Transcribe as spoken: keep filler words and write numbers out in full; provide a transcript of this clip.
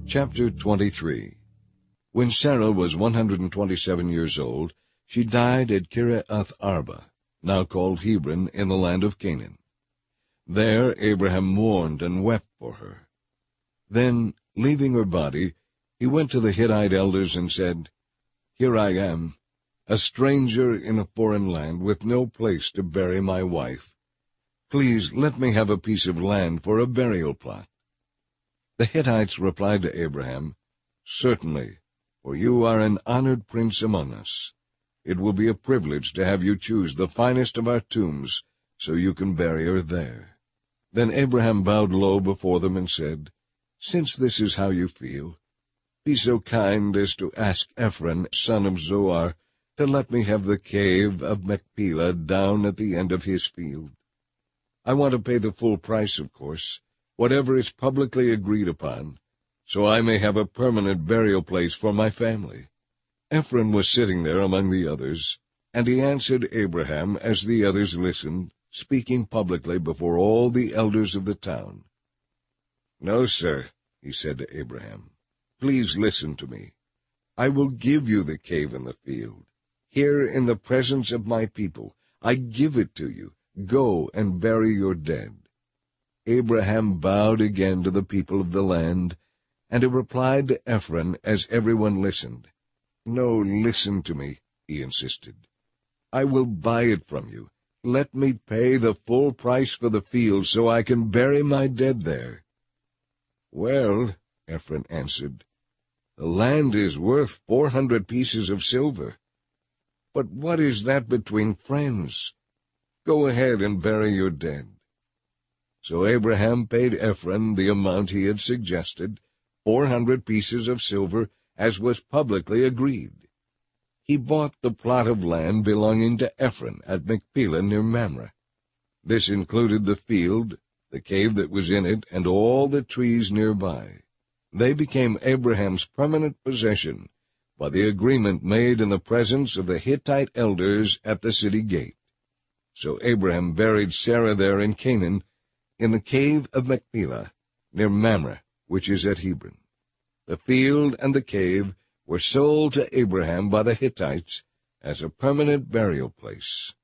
Chapter twenty-three. When Sarah was one hundred and twenty-seven years old, she died at Kiriath Arba, now called Hebron, in the land of Canaan. There Abraham mourned and wept for her. Then, leaving her body, he went to the Hittite elders and said, "Here I am, a stranger in a foreign land, with no place to bury my wife. Please let me have a piece of land for a burial plot." The Hittites replied to Abraham, "Certainly, for you are an honored prince among us. It will be a privilege to have you choose the finest of our tombs, so you can bury her there." Then Abraham bowed low before them and said, "Since this is how you feel, be so kind as to ask Ephron, son of Zohar, to let me have the cave of Machpelah down at the end of his field. I want to pay the full price, of course, whatever is publicly agreed upon, so I may have a permanent burial place for my family." Ephron was sitting there among the others, and he answered Abraham as the others listened, speaking publicly before all the elders of the town. "No, sir," he said to Abraham, "please listen to me. I will give you the cave in the field. Here in the presence of my people, I give it to you. Go and bury your dead." Abraham bowed again to the people of the land, and he replied to Ephron as everyone listened. "No, listen to me," he insisted. "I will buy it from you. Let me pay the full price for the field so I can bury my dead there." "Well," Ephron answered, "the land is worth four hundred pieces of silver. But what is that between friends? Go ahead and bury your dead." So Abraham paid Ephron the amount he had suggested, four hundred pieces of silver, as was publicly agreed. He bought the plot of land belonging to Ephron at Machpelah near Mamre. This included the field, the cave that was in it, and all the trees nearby. They became Abraham's permanent possession by the agreement made in the presence of the Hittite elders at the city gate. So Abraham buried Sarah there in Canaan, in the cave of Machpelah, near Mamre, which is at Hebron. The field and the cave were sold to Abraham by the Hittites as a permanent burial place.